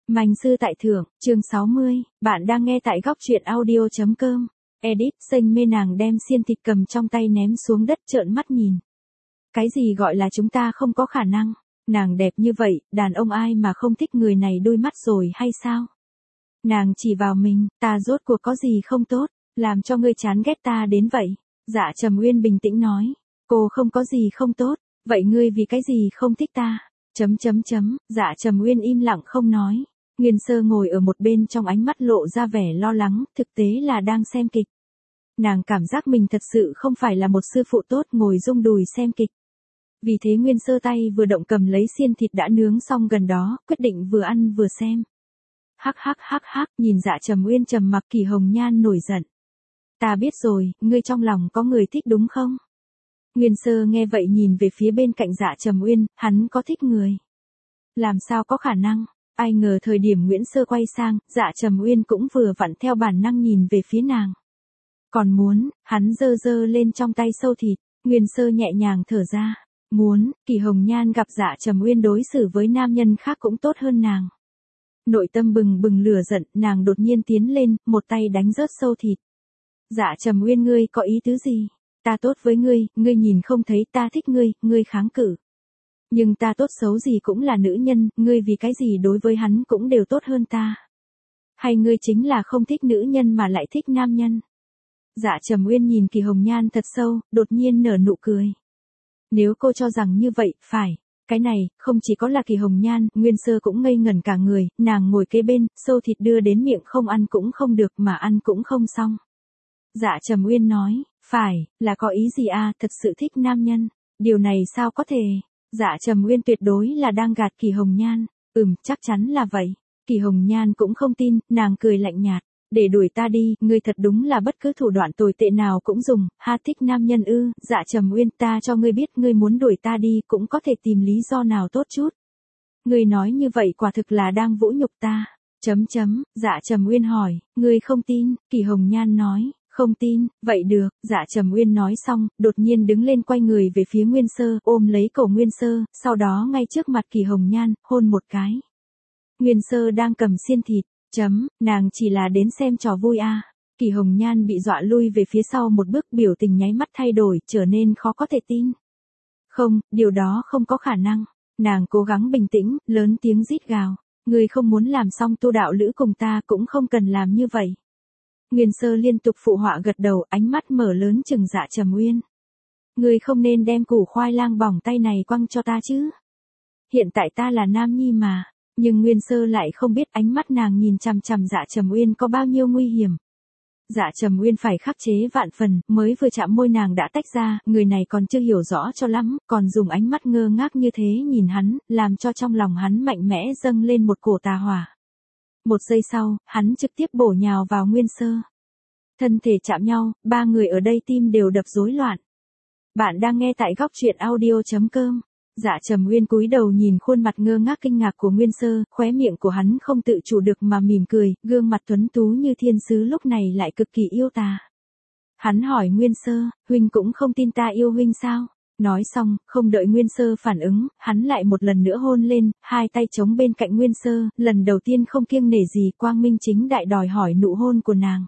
Manh sư tại thượng, chương 60, bạn đang nghe tại góc truyện audio.com. Edit, xanh mê nàng đem xiên thịt cầm trong tay ném xuống đất trợn mắt nhìn. Cái gì gọi là chúng ta không có khả năng, nàng đẹp như vậy, đàn ông ai mà không thích người này đôi mắt rồi hay sao? Nàng chỉ vào mình, ta rốt cuộc có gì không tốt, làm cho ngươi chán ghét ta đến vậy? Dạ Trầm Uyên bình tĩnh nói, cô không có gì không tốt, vậy ngươi vì cái gì không thích ta? Dạ Trầm Uyên im lặng không nói. Nguyên Sơ ngồi ở một bên trong ánh mắt lộ ra vẻ lo lắng, thực tế là đang xem kịch. Nàng cảm giác mình thật sự không phải là một sư phụ tốt ngồi rung đùi xem kịch. Vì thế Nguyên Sơ tay vừa động cầm lấy xiên thịt đã nướng xong gần đó, quyết định vừa ăn vừa xem. Hắc, nhìn Dạ Trầm Uyên trầm mặc. Kỳ Hồng Nhan nổi giận. Ta biết rồi, ngươi trong lòng có người thích đúng không? Nguyên Sơ nghe vậy nhìn về phía bên cạnh Dạ Trầm Uyên, hắn có thích người. Làm sao có khả năng? Ai ngờ thời điểm Nguyễn Sơ quay sang, Dạ Trầm Uyên cũng vừa vặn theo bản năng nhìn về phía nàng. Còn muốn, hắn giơ lên trong tay sâu thịt, Nguyên Sơ nhẹ nhàng thở ra. Muốn, Kỳ Hồng Nhan gặp Dạ Trầm Uyên đối xử với nam nhân khác cũng tốt hơn nàng. Nội tâm bừng lửa giận, nàng đột nhiên tiến lên, một tay đánh rớt sâu thịt. Dạ Trầm Uyên, ngươi có ý tứ gì? Ta tốt với ngươi nhìn không thấy ta thích ngươi kháng cự. Nhưng ta tốt xấu gì cũng là nữ nhân, ngươi vì cái gì đối với hắn cũng đều tốt hơn ta? Hay ngươi chính là không thích nữ nhân mà lại thích nam nhân? Dạ Trầm Uyên nhìn Kỳ Hồng Nhan thật sâu, đột nhiên nở nụ cười. Nếu cô cho rằng như vậy, phải. Cái này, không chỉ có là Kỳ Hồng Nhan, Nguyên Sơ cũng ngây ngẩn cả người, nàng ngồi kế bên, sâu thịt đưa đến miệng không ăn cũng không được mà ăn cũng không xong. Dạ Trầm Uyên nói, phải, là có ý gì à, thật sự thích nam nhân. Điều này sao có thể? Dạ Trầm Uyên tuyệt đối là đang gạt Kỳ Hồng Nhan. Chắc chắn là vậy. Kỳ Hồng Nhan cũng không tin, nàng cười lạnh nhạt. Để đuổi ta đi, ngươi thật đúng là bất cứ thủ đoạn tồi tệ nào cũng dùng, thích nam nhân ư? Dạ Trầm Uyên, ta cho ngươi biết, ngươi muốn đuổi ta đi cũng có thể tìm lý do nào tốt chút. Ngươi nói như vậy quả thực là đang vũ nhục ta. Dạ Trầm Uyên hỏi, ngươi không tin? Kỳ Hồng Nhan nói, không tin, vậy được. Dạ Trầm Uyên nói xong, đột nhiên đứng lên quay người về phía Nguyên Sơ, ôm lấy cổ Nguyên Sơ, sau đó ngay trước mặt Kỳ Hồng Nhan, hôn một cái. Nguyên Sơ đang cầm xiên thịt. Nàng chỉ là đến xem trò vui à. Kỳ Hồng Nhan bị dọa lui về phía sau một bước, biểu tình nháy mắt thay đổi, trở nên khó có thể tin. Không, điều đó không có khả năng. Nàng cố gắng bình tĩnh, lớn tiếng rít gào. Ngươi không muốn làm xong tu đạo lữ cùng ta cũng không cần làm như vậy. Nguyên Sơ liên tục phụ họa gật đầu, ánh mắt mở lớn chừng Dạ Trầm Uyên. Ngươi không nên đem củ khoai lang bỏng tay này quăng cho ta chứ. Hiện tại ta là nam nhi mà. Nhưng Nguyên Sơ lại không biết ánh mắt nàng nhìn chằm chằm Dạ Trầm Uyên có bao nhiêu nguy hiểm. Dạ Trầm Uyên phải khắc chế vạn phần, mới vừa chạm môi nàng đã tách ra, người này còn chưa hiểu rõ cho lắm, còn dùng ánh mắt ngơ ngác như thế nhìn hắn, làm cho trong lòng hắn mạnh mẽ dâng lên một cổ tà hỏa. Một giây sau, hắn trực tiếp bổ nhào vào Nguyên Sơ. Thân thể chạm nhau, ba người ở đây tim đều đập rối loạn. Bạn đang nghe tại góc truyện audio.com. Dạ Trầm Uyên cúi đầu nhìn khuôn mặt ngơ ngác kinh ngạc của Nguyên Sơ, khóe miệng của hắn không tự chủ được mà mỉm cười, gương mặt tuấn tú như thiên sứ lúc này lại cực kỳ yêu tà. Hắn hỏi Nguyên Sơ, huynh cũng không tin ta yêu huynh sao? Nói xong, không đợi Nguyên Sơ phản ứng, hắn lại một lần nữa hôn lên, hai tay chống bên cạnh Nguyên Sơ, lần đầu tiên không kiêng nể gì, quang minh chính đại đòi hỏi nụ hôn của nàng.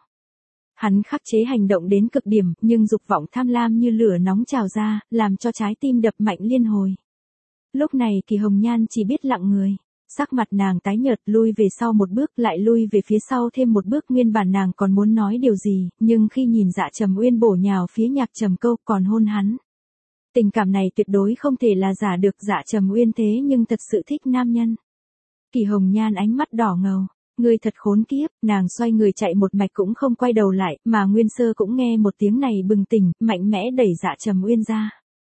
Hắn khắc chế hành động đến cực điểm, nhưng dục vọng tham lam như lửa nóng trào ra, làm cho trái tim đập mạnh liên hồi. Lúc này Kỳ Hồng Nhan chỉ biết lặng người. Sắc mặt nàng tái nhợt, lui về sau một bước, lại lui về phía sau thêm một bước. Nguyên bản nàng còn muốn nói điều gì, nhưng khi nhìn Dạ Trầm Uyên bổ nhào phía Nhạc Trầm Câu còn hôn hắn. Tình cảm này tuyệt đối không thể là giả được. Dạ Trầm Uyên thế nhưng thật sự thích nam nhân. Kỳ Hồng Nhan ánh mắt đỏ ngầu. Ngươi thật khốn kiếp. Nàng xoay người chạy một mạch cũng không quay đầu lại, mà Nguyên Sơ cũng nghe một tiếng này bừng tỉnh, mạnh mẽ đẩy Dạ Trầm Uyên ra.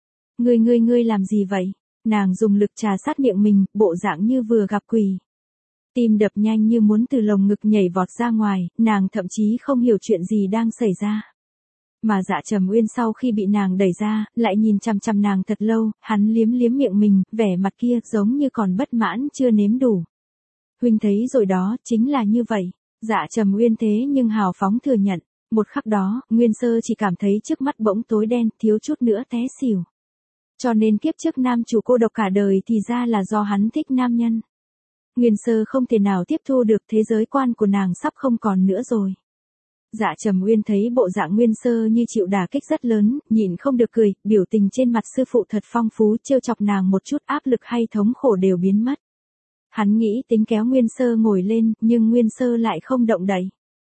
Ngươi làm gì vậy? Nàng dùng lực trà sát miệng mình, bộ dạng như vừa gặp quỷ. Tim đập nhanh như muốn từ lồng ngực nhảy vọt ra ngoài, nàng thậm chí không hiểu chuyện gì đang xảy ra. Mà Dạ Trầm Uyên sau khi bị nàng đẩy ra, lại nhìn chằm chằm nàng thật lâu, hắn liếm miệng mình, vẻ mặt kia giống như còn bất mãn chưa nếm đủ. Huynh thấy rồi đó, chính là như vậy. Dạ Trầm Uyên thế nhưng hào phóng thừa nhận. Một khắc đó, Nguyên Sơ chỉ cảm thấy trước mắt bỗng tối đen, thiếu chút nữa té xỉu. Cho nên kiếp trước nam chủ cô độc cả đời thì ra là do hắn thích nam nhân. Nguyên Sơ không thể nào tiếp thu được, thế giới quan của nàng sắp không còn nữa rồi. Dạ Trầm Uyên thấy bộ dạng Nguyên Sơ như chịu đả kích rất lớn, nhịn không được cười, biểu tình trên mặt sư phụ thật phong phú, trêu chọc nàng một chút, áp lực hay thống khổ đều biến mất. Hắn nghĩ tính kéo Nguyên Sơ ngồi lên, nhưng Nguyên Sơ lại không động đậy.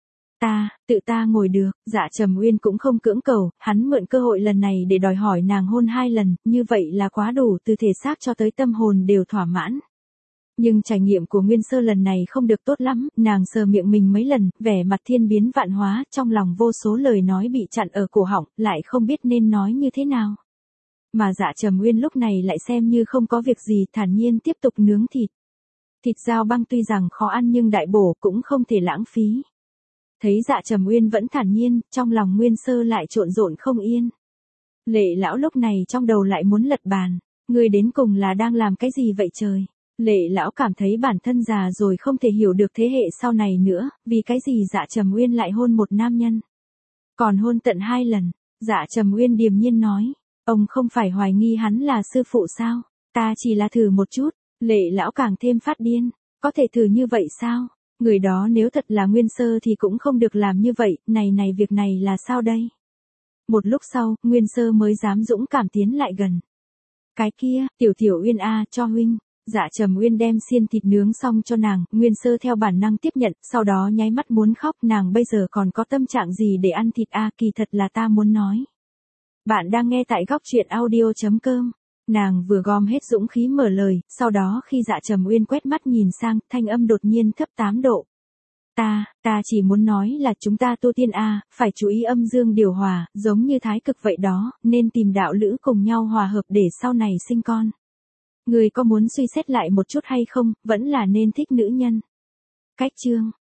Tự ta ngồi được. Dạ Trầm Uyên cũng không cưỡng cầu, hắn mượn cơ hội lần này để đòi hỏi nàng hôn 2 lần, như vậy là quá đủ, từ thể xác cho tới tâm hồn đều thỏa mãn. Nhưng trải nghiệm của Nguyên Sơ lần này không được tốt lắm, nàng sờ miệng mình mấy lần, vẻ mặt thiên biến vạn hóa, trong lòng vô số lời nói bị chặn ở cổ họng, lại không biết nên nói như thế nào. Mà Dạ Trầm Uyên lúc này lại xem như không có việc gì, thản nhiên tiếp tục nướng thịt. Thịt dao băng tuy rằng khó ăn nhưng đại bổ, cũng không thể lãng phí. Thấy Dạ Trầm Uyên vẫn thản nhiên, trong lòng Nguyên Sơ lại trộn rộn không yên. Lệ lão lúc này trong đầu lại muốn lật bàn, người đến cùng là đang làm cái gì vậy trời? Lệ lão cảm thấy bản thân già rồi, không thể hiểu được thế hệ sau này nữa, vì cái gì Dạ Trầm Uyên lại hôn một nam nhân. Còn hôn tận 2 lần, Dạ Trầm Uyên điềm nhiên nói, ông không phải hoài nghi hắn là sư phụ sao? Ta chỉ là thử một chút. Lệ lão càng thêm phát điên, có thể thử như vậy sao? Người đó nếu thật là Nguyên Sơ thì cũng không được làm như vậy, này việc này là sao đây? Một lúc sau, Nguyên Sơ mới dám dũng cảm tiến lại gần. Cái kia, Tiểu Uyên a, cho huynh. Dạ Trầm Uyên đem xiên thịt nướng xong cho nàng, Nguyên Sơ theo bản năng tiếp nhận, sau đó nháy mắt muốn khóc, nàng bây giờ còn có tâm trạng gì để ăn thịt a, kỳ thật là ta muốn nói. Bạn đang nghe tại góc truyện audio.com. Nàng vừa gom hết dũng khí mở lời, sau đó khi Dạ Trầm Uyên quét mắt nhìn sang, thanh âm đột nhiên thấp 8 độ. Ta chỉ muốn nói là chúng ta tu tiên a, phải chú ý âm dương điều hòa, giống như thái cực vậy đó, nên tìm đạo lữ cùng nhau hòa hợp để sau này sinh con. Người có muốn suy xét lại một chút hay không, vẫn là nên thích nữ nhân. Cách chương